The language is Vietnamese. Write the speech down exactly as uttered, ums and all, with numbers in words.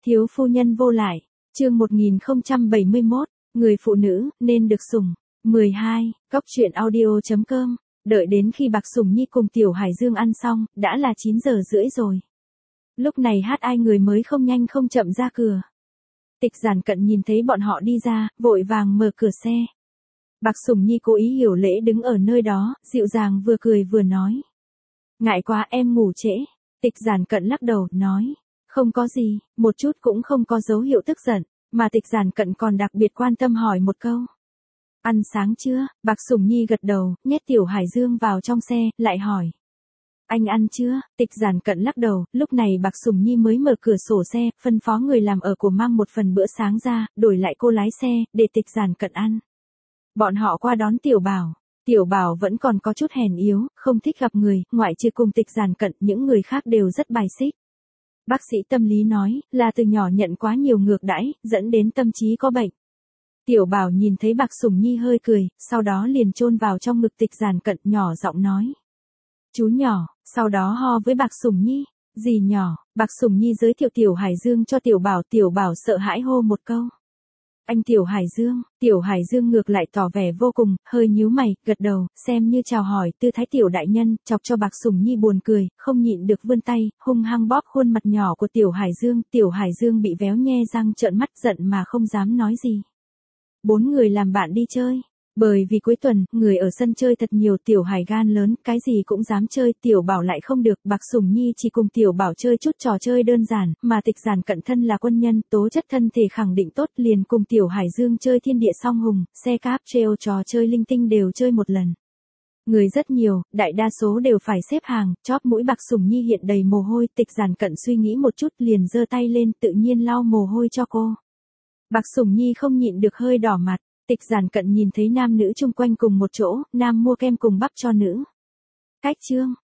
Thiếu phu nhân vô lại, chương một nghìn không trăm bảy mươi mốt, người phụ nữ, nên được sủng. mười hai, Cóc truyện audio.com, đợi đến khi Bạc Sủng Nhi cùng Tiểu Hải Dương ăn xong, đã là chín giờ rưỡi rồi. Lúc này hát ai người mới không nhanh không chậm ra cửa. Tịch Giản Cận nhìn thấy bọn họ đi ra, vội vàng mở cửa xe. Bạc Sủng Nhi cố ý hiểu lễ đứng ở nơi đó, dịu dàng vừa cười vừa nói. Ngại quá em ngủ trễ. Tịch Giản Cận lắc đầu, nói. Không có gì, một chút cũng không có dấu hiệu tức giận, mà Tịch Giản Cận còn đặc biệt quan tâm hỏi một câu. Ăn sáng chưa? Bạc Sủng Nhi gật đầu, nhét Tiểu Hải Dương vào trong xe, lại hỏi. Anh ăn chưa? Tịch Giản Cận lắc đầu, lúc này Bạc Sủng Nhi mới mở cửa sổ xe, phân phó người làm ở của mang một phần bữa sáng ra, đổi lại cô lái xe, để Tịch Giản Cận ăn. Bọn họ qua đón Tiểu Bảo. Tiểu Bảo vẫn còn có chút hèn yếu, không thích gặp người, ngoại trừ cùng Tịch Giản Cận, những người khác đều rất bài xích. Bác sĩ tâm lý nói, là từ nhỏ nhận quá nhiều ngược đãi, dẫn đến tâm trí có bệnh. Tiểu Bảo nhìn thấy Bạc Sủng Nhi hơi cười, sau đó liền chôn vào trong ngực Tịch Giản Cận, nhỏ giọng nói. Chú nhỏ, sau đó ho với Bạc Sủng Nhi. Dì nhỏ, Bạc Sủng Nhi giới thiệu Tiểu Hải Dương cho Tiểu Bảo, Tiểu Bảo sợ hãi hô một câu. Anh Tiểu Hải Dương, Tiểu Hải Dương ngược lại tỏ vẻ vô cùng, hơi nhíu mày, gật đầu, xem như chào hỏi, tư thái Tiểu đại nhân, chọc cho Bạc Sủng Nhi buồn cười, không nhịn được vươn tay, hung hăng bóp khuôn mặt nhỏ của Tiểu Hải Dương, Tiểu Hải Dương bị véo nhe răng trợn mắt giận mà không dám nói gì. Bốn người làm bạn đi chơi. Bởi vì cuối tuần, người ở sân chơi thật nhiều, Tiểu Hải gan lớn, cái gì cũng dám chơi, Tiểu Bảo lại không được, Bạc Sủng Nhi chỉ cùng Tiểu Bảo chơi chút trò chơi đơn giản, mà Tịch Giản Cận thân là quân nhân, tố chất thân thể khẳng định tốt, liền cùng Tiểu Hải Dương chơi thiên địa song hùng, xe cáp treo trò chơi linh tinh đều chơi một lần. Người rất nhiều, đại đa số đều phải xếp hàng, chóp mũi Bạc Sủng Nhi hiện đầy mồ hôi, Tịch Giản Cận suy nghĩ một chút liền giơ tay lên, tự nhiên lau mồ hôi cho cô. Bạc Sủng Nhi không nhịn được hơi đỏ mặt. Tịch Giản Cận nhìn thấy nam nữ chung quanh cùng một chỗ, nam mua kem cùng bắp cho nữ. Cách chương,